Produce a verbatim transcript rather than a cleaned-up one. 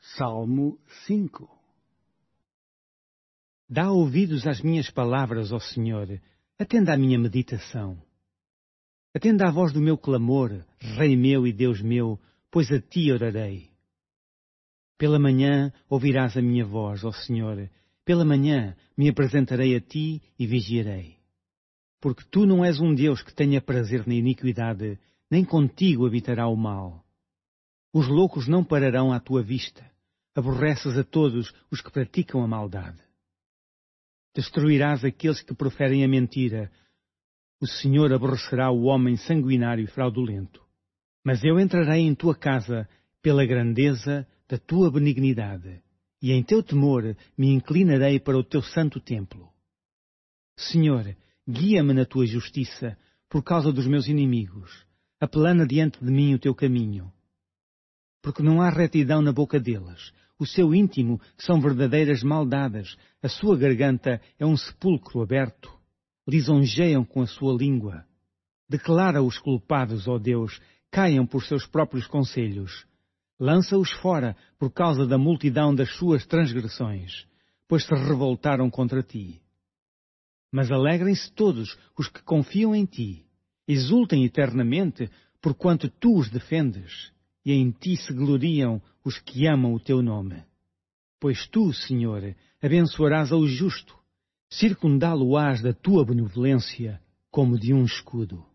Salmo cinco. Dá ouvidos às minhas palavras, ó Senhor, atenda à minha meditação. Atenda à voz do meu clamor, Rei meu e Deus meu, pois a ti orarei. Pela manhã ouvirás a minha voz, ó Senhor, pela manhã me apresentarei a ti e vigiarei. Porque tu não és um Deus que tenha prazer na iniquidade, nem contigo habitará o mal. Os loucos não pararão à tua vista. Aborreces a todos os que praticam a maldade. Destruirás aqueles que proferem a mentira. O Senhor aborrecerá o homem sanguinário e fraudulento. Mas eu entrarei em tua casa pela grandeza da tua benignidade, e em teu temor me inclinarei para o teu santo templo. Senhor, guia-me na tua justiça, por causa dos meus inimigos. Aplana diante de mim o teu caminho. Porque não há retidão na boca deles. O seu íntimo são verdadeiras maldades. A sua garganta é um sepulcro aberto. Lisonjeiam com a sua língua. Declara os culpados, ó Deus, caiam por seus próprios conselhos. Lança-os fora por causa da multidão das suas transgressões, pois se revoltaram contra ti. Mas alegrem-se todos os que confiam em ti. Exultem eternamente, porquanto tu os defendes. E em ti se gloriam os que amam o teu nome. Pois tu, Senhor, abençoarás ao justo, circundá-lo-ás da tua benevolência como de um escudo.